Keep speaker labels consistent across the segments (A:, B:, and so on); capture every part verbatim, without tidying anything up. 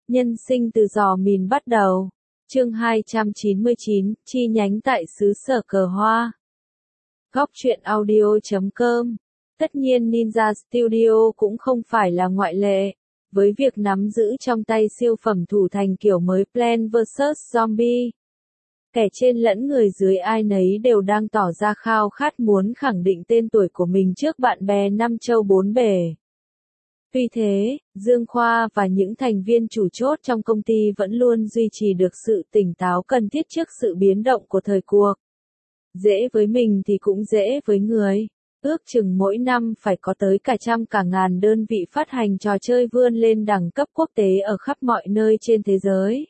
A: Nhân sinh từ giò mìn bắt đầu. Chương hai trăm chín mươi chín, chi nhánh tại xứ sở cờ hoa. Góc truyện audio chấm com. Tất nhiên Ninja Studio cũng không phải là ngoại lệ. Với việc nắm giữ trong tay siêu phẩm thủ thành kiểu mới Plants versus. Zombie. Kẻ trên lẫn người dưới ai nấy đều đang tỏ ra khao khát muốn khẳng định tên tuổi của mình trước bạn bè năm châu bốn bể. Tuy thế, Dương Khoa và những thành viên chủ chốt trong công ty vẫn luôn duy trì được sự tỉnh táo cần thiết trước sự biến động của thời cuộc. Dễ với mình thì cũng dễ với người. Ước chừng mỗi năm phải có tới cả trăm cả ngàn đơn vị phát hành trò chơi vươn lên đẳng cấp quốc tế ở khắp mọi nơi trên thế giới.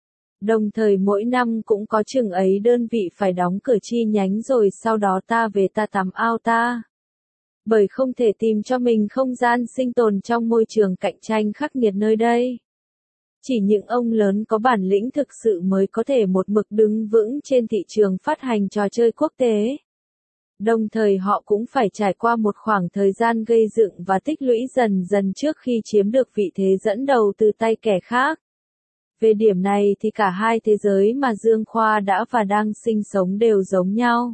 A: Đồng thời mỗi năm cũng có chừng ấy đơn vị phải đóng cửa chi nhánh rồi sau đó ta về ta tắm ao ta. Bởi không thể tìm cho mình không gian sinh tồn trong môi trường cạnh tranh khắc nghiệt nơi đây. Chỉ những ông lớn có bản lĩnh thực sự mới có thể một mực đứng vững trên thị trường phát hành trò chơi quốc tế. Đồng thời họ cũng phải trải qua một khoảng thời gian gây dựng và tích lũy dần dần trước khi chiếm được vị thế dẫn đầu từ tay kẻ khác. Về điểm này thì cả hai thế giới mà Dương Khoa đã và đang sinh sống đều giống nhau.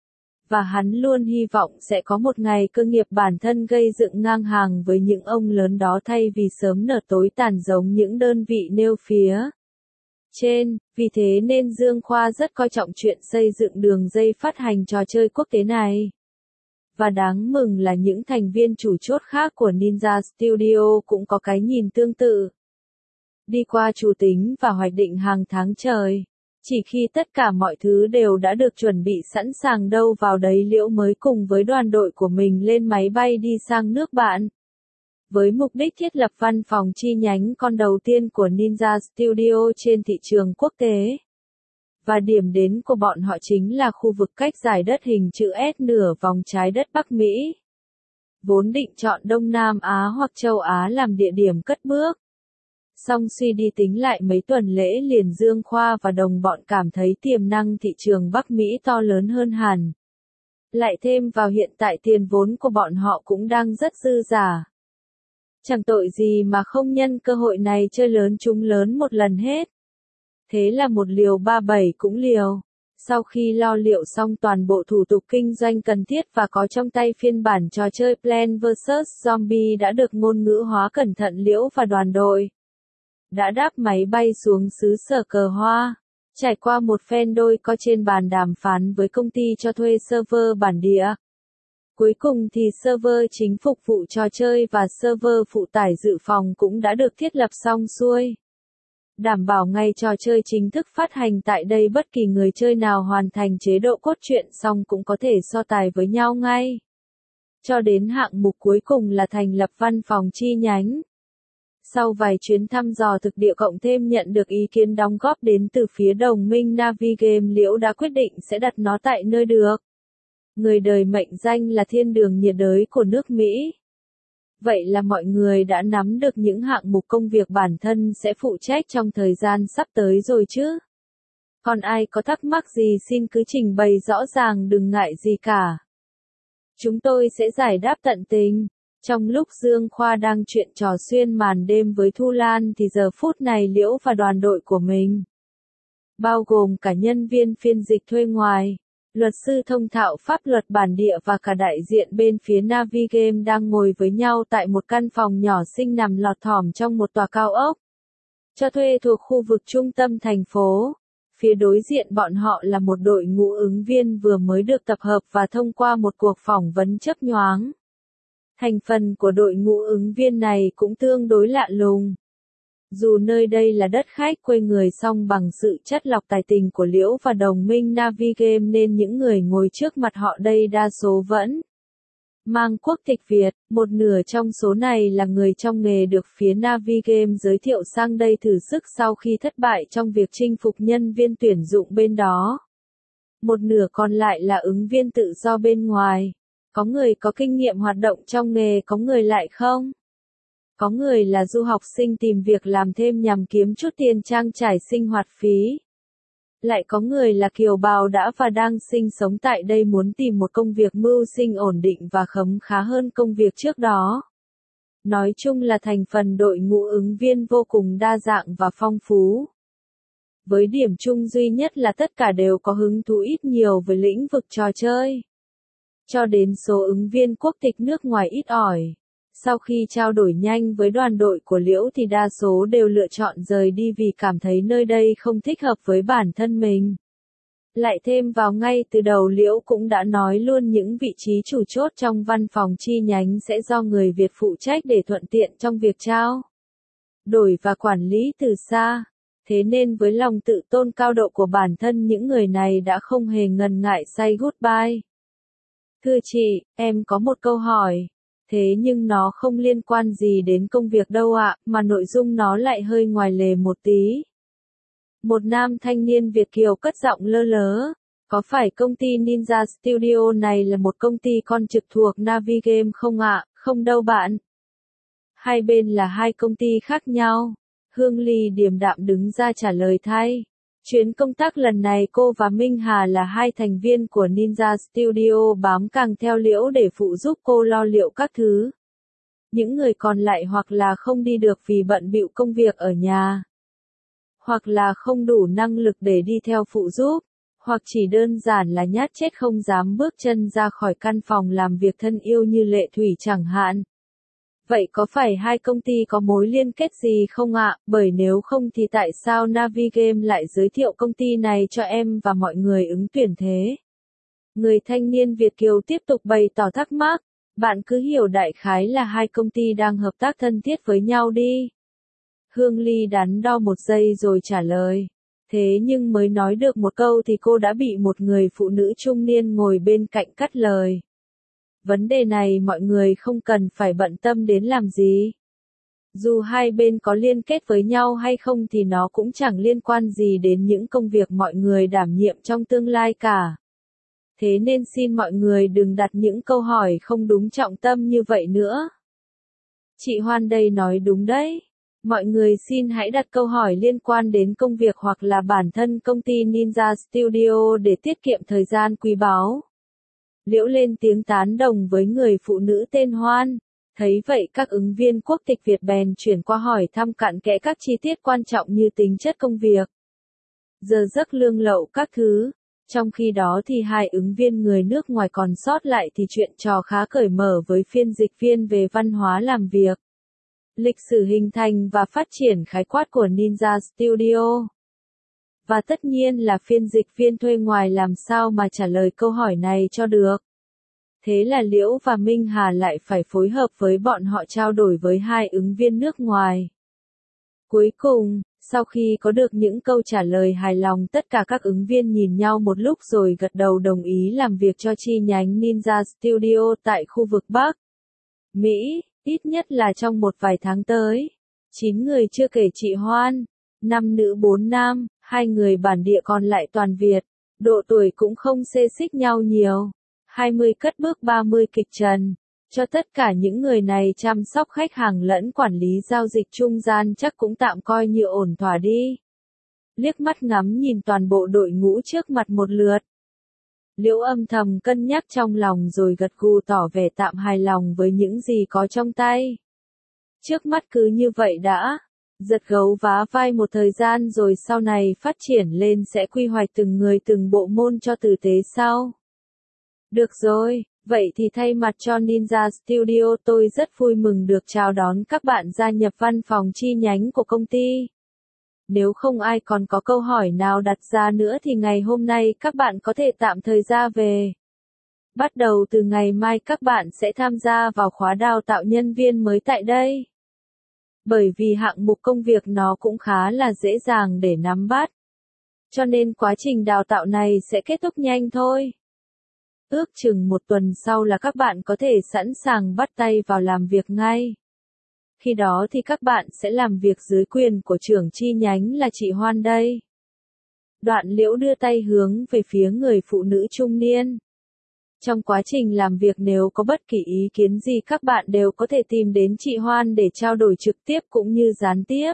A: Và hắn luôn hy vọng sẽ có một ngày cơ nghiệp bản thân gây dựng ngang hàng với những ông lớn đó thay vì sớm nở tối tàn giống những đơn vị nêu phía trên. Vì thế nên Dương Khoa rất coi trọng chuyện xây dựng đường dây phát hành trò chơi quốc tế này. Và đáng mừng là những thành viên chủ chốt khác của Ninja Studio cũng có cái nhìn tương tự. Đi qua chủ tính và hoạch định hàng tháng trời. Chỉ khi tất cả mọi thứ đều đã được chuẩn bị sẵn sàng đâu vào đấy Liễu mới cùng với đoàn đội của mình lên máy bay đi sang nước bạn. Với mục đích thiết lập văn phòng chi nhánh con đầu tiên của Ninja Studio trên thị trường quốc tế. Và điểm đến của bọn họ chính là khu vực cách giải đất hình chữ S nửa vòng trái đất Bắc Mỹ. Vốn định chọn Đông Nam Á hoặc châu Á làm địa điểm cất bước. Song suy đi tính lại mấy tuần lễ liền Dương Khoa và đồng bọn cảm thấy tiềm năng thị trường Bắc Mỹ to lớn hơn hẳn. Lại thêm vào hiện tại tiền vốn của bọn họ cũng đang rất dư giả. Chẳng tội gì mà không nhân cơ hội này chơi lớn trúng lớn một lần hết. Thế là một liều ba bảy cũng liều. Sau khi lo liệu xong toàn bộ thủ tục kinh doanh cần thiết và có trong tay phiên bản trò chơi Plants versus. Zombie đã được ngôn ngữ hóa cẩn thận Liễu và đoàn đội. Đã đáp máy bay xuống xứ sở cờ hoa, trải qua một phen đôi co trên bàn đàm phán với công ty cho thuê server bản địa. Cuối cùng thì server chính phục vụ trò chơi và server phụ tải dự phòng cũng đã được thiết lập xong xuôi. Đảm bảo ngày trò chơi chính thức phát hành tại đây bất kỳ người chơi nào hoàn thành chế độ cốt truyện xong cũng có thể so tài với nhau ngay. Cho đến hạng mục cuối cùng là thành lập văn phòng chi nhánh. Sau vài chuyến thăm dò thực địa cộng thêm nhận được ý kiến đóng góp đến từ phía đồng minh Navigame Liễu đã quyết định sẽ đặt nó tại nơi được. Người đời mệnh danh là thiên đường nhiệt đới của nước Mỹ. Vậy là mọi người đã nắm được những hạng mục công việc bản thân sẽ phụ trách trong thời gian sắp tới rồi chứ. Còn ai có thắc mắc gì xin cứ trình bày rõ ràng đừng ngại gì cả. Chúng tôi sẽ giải đáp tận tình. Trong lúc Dương Khoa đang chuyện trò xuyên màn đêm với Thu Lan thì giờ phút này Liễu và đoàn đội của mình, bao gồm cả nhân viên phiên dịch thuê ngoài, luật sư thông thạo pháp luật bản địa và cả đại diện bên phía Navigame đang ngồi với nhau tại một căn phòng nhỏ xinh nằm lọt thỏm trong một tòa cao ốc cho thuê thuộc khu vực trung tâm thành phố. Phía đối diện bọn họ là một đội ngũ ứng viên vừa mới được tập hợp và thông qua một cuộc phỏng vấn chớp nhoáng. Thành phần của đội ngũ ứng viên này cũng tương đối lạ lùng. Dù nơi đây là đất khách quê người song bằng sự chất lọc tài tình của Liễu và đồng minh Navigame nên những người ngồi trước mặt họ đây đa số vẫn mang quốc tịch Việt, một nửa trong số này là người trong nghề được phía Navigame giới thiệu sang đây thử sức sau khi thất bại trong việc chinh phục nhân viên tuyển dụng bên đó. Một nửa còn lại là ứng viên tự do bên ngoài. Có người có kinh nghiệm hoạt động trong nghề, có người lại không. Có người là du học sinh tìm việc làm thêm nhằm kiếm chút tiền trang trải sinh hoạt phí. Lại có người là kiều bào đã và đang sinh sống tại đây muốn tìm một công việc mưu sinh ổn định và khấm khá hơn công việc trước đó. Nói chung là thành phần đội ngũ ứng viên vô cùng đa dạng và phong phú. Với điểm chung duy nhất là tất cả đều có hứng thú ít nhiều với lĩnh vực trò chơi. Cho đến số ứng viên quốc tịch nước ngoài ít ỏi. Sau khi trao đổi nhanh với đoàn đội của Liễu thì đa số đều lựa chọn rời đi vì cảm thấy nơi đây không thích hợp với bản thân mình. Lại thêm vào ngay từ đầu Liễu cũng đã nói luôn những vị trí chủ chốt trong văn phòng chi nhánh sẽ do người Việt phụ trách để thuận tiện trong việc trao đổi và quản lý từ xa. Thế nên với lòng tự tôn cao độ của bản thân những người này đã không hề ngần ngại say goodbye. Thưa chị, em có một câu hỏi. Thế nhưng nó không liên quan gì đến công việc đâu ạ, mà nội dung nó lại hơi ngoài lề một tí. Một nam thanh niên Việt kiều cất giọng lơ lớ. Có phải công ty Ninja Studio này là một công ty con trực thuộc Navigame không ạ? Không đâu bạn. Hai bên là hai công ty khác nhau. Hương Ly điềm đạm đứng ra trả lời thay. Chuyến công tác lần này cô và Minh Hà là hai thành viên của Ninja Studio bám càng theo Liễu để phụ giúp cô lo liệu các thứ. Những người còn lại hoặc là không đi được vì bận bịu công việc ở nhà, hoặc là không đủ năng lực để đi theo phụ giúp, hoặc chỉ đơn giản là nhát chết không dám bước chân ra khỏi căn phòng làm việc thân yêu như Lệ Thủy chẳng hạn. Vậy có phải hai công ty có mối liên kết gì không ạ? Bởi nếu không thì tại sao Navigame lại giới thiệu công ty này cho em và mọi người ứng tuyển thế? Người thanh niên Việt kiều tiếp tục bày tỏ thắc mắc. Bạn cứ hiểu đại khái là hai công ty đang hợp tác thân thiết với nhau đi. Hương Ly đắn đo một giây rồi trả lời. Thế nhưng mới nói được một câu thì cô đã bị một người phụ nữ trung niên ngồi bên cạnh cắt lời. Vấn đề này mọi người không cần phải bận tâm đến làm gì. Dù hai bên có liên kết với nhau hay không thì nó cũng chẳng liên quan gì đến những công việc mọi người đảm nhiệm trong tương lai cả. Thế nên xin mọi người đừng đặt những câu hỏi không đúng trọng tâm như vậy nữa. Chị Hoan đây nói đúng đấy. Mọi người xin hãy đặt câu hỏi liên quan đến công việc hoặc là bản thân công ty Ninja Studio để tiết kiệm thời gian quý báu. Liễu lên tiếng tán đồng với người phụ nữ tên Hoan. Thấy vậy các ứng viên quốc tịch Việt bèn chuyển qua hỏi thăm cặn kẽ các chi tiết quan trọng như tính chất công việc, giờ giấc lương lậu các thứ. Trong khi đó thì hai ứng viên người nước ngoài còn sót lại thì chuyện trò khá cởi mở với phiên dịch viên về văn hóa làm việc, lịch sử hình thành và phát triển khái quát của Ninja Studio. Và tất nhiên là phiên dịch viên thuê ngoài làm sao mà trả lời câu hỏi này cho được. Thế là Liễu và Minh Hà lại phải phối hợp với bọn họ trao đổi với hai ứng viên nước ngoài. Cuối cùng, sau khi có được những câu trả lời hài lòng tất cả các ứng viên nhìn nhau một lúc rồi gật đầu đồng ý làm việc cho chi nhánh Ninja Studio tại khu vực Bắc Mỹ, ít nhất là trong một vài tháng tới. chín người chưa kể chị Hoan, năm nữ bốn nam, hai người bản địa còn lại toàn Việt, độ tuổi cũng không xê xích nhau nhiều, hai mươi cất bước ba mươi kịch trần. Cho tất cả những người này chăm sóc khách hàng lẫn quản lý giao dịch trung gian chắc cũng tạm coi như ổn thỏa đi. Liếc mắt ngắm nhìn toàn bộ đội ngũ trước mặt một lượt. Liễu âm thầm cân nhắc trong lòng rồi gật gù tỏ vẻ tạm hài lòng với những gì có trong tay. Trước mắt cứ như vậy đã. Giật gấu vá vai một thời gian rồi sau này phát triển lên sẽ quy hoạch từng người từng bộ môn cho tử tế sau. Được rồi. Vậy thì thay mặt cho Ninja Studio tôi rất vui mừng được chào đón các bạn gia nhập văn phòng chi nhánh của công ty. Nếu không ai còn có câu hỏi nào đặt ra nữa thì ngày hôm nay các bạn có thể tạm thời ra về. Bắt đầu từ ngày mai các bạn sẽ tham gia vào khóa đào tạo nhân viên mới tại đây. Bởi vì hạng mục công việc nó cũng khá là dễ dàng để nắm bắt. Cho nên quá trình đào tạo này sẽ kết thúc nhanh thôi. Ước chừng một tuần sau là các bạn có thể sẵn sàng bắt tay vào làm việc ngay. Khi đó thì các bạn sẽ làm việc dưới quyền của trưởng chi nhánh là chị Hoan đây. Đoạn Liễu đưa tay hướng về phía người phụ nữ trung niên. Trong quá trình làm việc nếu có bất kỳ ý kiến gì các bạn đều có thể tìm đến chị Hoan để trao đổi trực tiếp cũng như gián tiếp.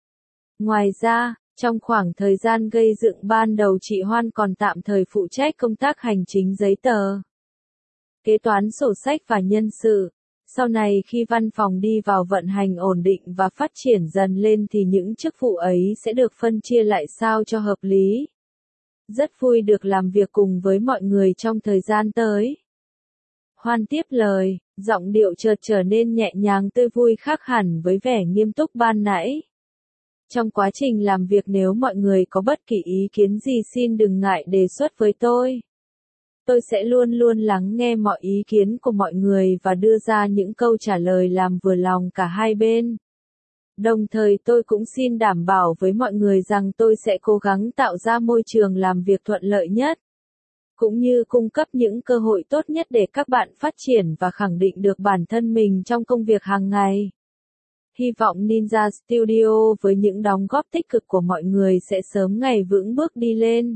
A: Ngoài ra, trong khoảng thời gian gây dựng ban đầu chị Hoan còn tạm thời phụ trách công tác hành chính giấy tờ, kế toán sổ sách và nhân sự. Sau này khi văn phòng đi vào vận hành ổn định và phát triển dần lên thì những chức vụ ấy sẽ được phân chia lại sao cho hợp lý. Rất vui được làm việc cùng với mọi người trong thời gian tới. Hoan tiếp lời, giọng điệu chợt trở nên nhẹ nhàng tươi vui khác hẳn với vẻ nghiêm túc ban nãy. Trong quá trình làm việc nếu mọi người có bất kỳ ý kiến gì xin đừng ngại đề xuất với tôi. Tôi sẽ luôn luôn lắng nghe mọi ý kiến của mọi người và đưa ra những câu trả lời làm vừa lòng cả hai bên. Đồng thời tôi cũng xin đảm bảo với mọi người rằng tôi sẽ cố gắng tạo ra môi trường làm việc thuận lợi nhất, cũng như cung cấp những cơ hội tốt nhất để các bạn phát triển và khẳng định được bản thân mình trong công việc hàng ngày. Hy vọng Ninja Studio với những đóng góp tích cực của mọi người sẽ sớm ngày vững bước đi lên.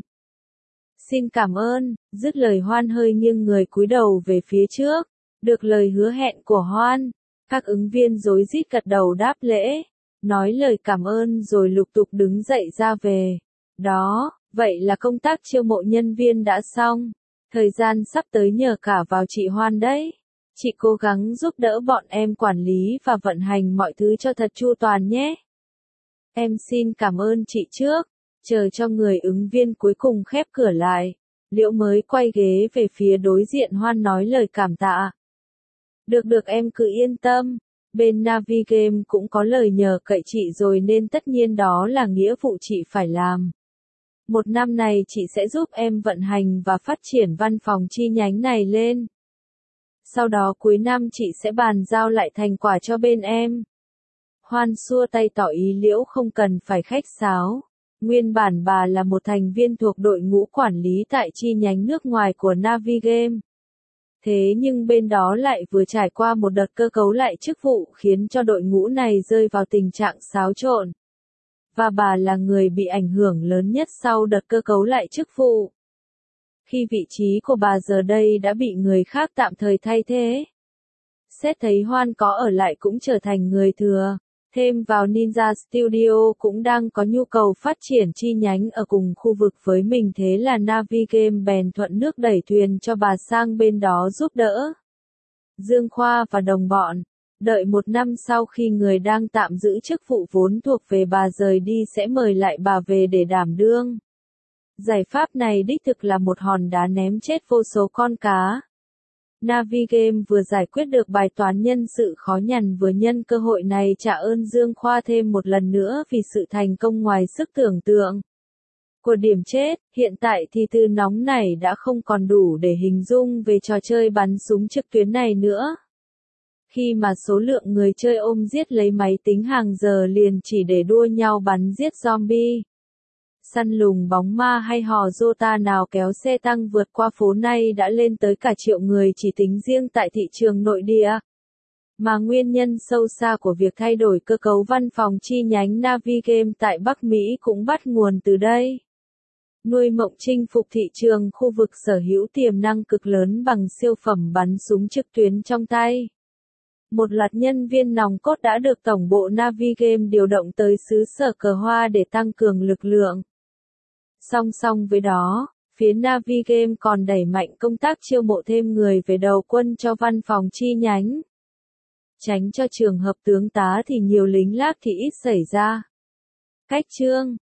A: Xin cảm ơn, dứt lời Hoan hơi nghiêng người cúi đầu về phía trước. Được lời hứa hẹn của Hoan, các ứng viên rối rít gật đầu đáp lễ, nói lời cảm ơn rồi lục tục đứng dậy ra về. Đó, vậy là công tác chiêu mộ nhân viên đã xong. Thời gian sắp tới nhờ cả vào chị Hoan đấy. Chị cố gắng giúp đỡ bọn em quản lý và vận hành mọi thứ cho thật chu toàn nhé. Em xin cảm ơn chị trước. Chờ cho người ứng viên cuối cùng khép cửa lại, Liễu mới quay ghế về phía đối diện Hoan nói lời cảm tạ. Được được em cứ yên tâm, bên Navigame cũng có lời nhờ cậy chị rồi nên tất nhiên đó là nghĩa vụ chị phải làm. Một năm này chị sẽ giúp em vận hành và phát triển văn phòng chi nhánh này lên. Sau đó cuối năm chị sẽ bàn giao lại thành quả cho bên em. Hoan xua tay tỏ ý Liễu không cần phải khách sáo. Nguyên bản bà là một thành viên thuộc đội ngũ quản lý tại chi nhánh nước ngoài của Navigame. Thế nhưng bên đó lại vừa trải qua một đợt cơ cấu lại chức vụ khiến cho đội ngũ này rơi vào tình trạng xáo trộn. Và bà là người bị ảnh hưởng lớn nhất sau đợt cơ cấu lại chức vụ. Khi vị trí của bà giờ đây đã bị người khác tạm thời thay thế. Xét thấy Hoan có ở lại cũng trở thành người thừa. Thêm vào Ninja Studio cũng đang có nhu cầu phát triển chi nhánh ở cùng khu vực với mình thế là Navigame bèn thuận nước đẩy thuyền cho bà sang bên đó giúp đỡ. Dương Khoa và đồng bọn, đợi một năm sau khi người đang tạm giữ chức vụ vốn thuộc về bà rời đi sẽ mời lại bà về để đảm đương. Giải pháp này đích thực là một hòn đá ném chết vô số con cá. Navigame vừa giải quyết được bài toán nhân sự khó nhằn vừa nhân cơ hội này trả ơn Dương Khoa thêm một lần nữa vì sự thành công ngoài sức tưởng tượng của điểm chết. Hiện tại thì từ nóng này đã không còn đủ để hình dung về trò chơi bắn súng trực tuyến này nữa. Khi mà số lượng người chơi ôm giết lấy máy tính hàng giờ liền chỉ để đua nhau bắn giết zombie, săn lùng bóng ma hay hò Jota nào kéo xe tăng vượt qua phố nay đã lên tới cả triệu người chỉ tính riêng tại thị trường nội địa. Mà nguyên nhân sâu xa của việc thay đổi cơ cấu văn phòng chi nhánh Navigame tại Bắc Mỹ cũng bắt nguồn từ đây. Nuôi mộng chinh phục thị trường khu vực sở hữu tiềm năng cực lớn bằng siêu phẩm bắn súng trực tuyến trong tay. Một loạt nhân viên nòng cốt đã được tổng bộ Navigame điều động tới xứ sở cờ hoa để tăng cường lực lượng. Song song với đó, phía Navigame còn đẩy mạnh công tác chiêu mộ thêm người về đầu quân cho văn phòng chi nhánh. Tránh cho trường hợp tướng tá thì nhiều lính lác thì ít xảy ra. Cách chương